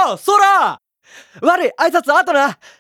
よ、ソラ。悪い、挨拶後な。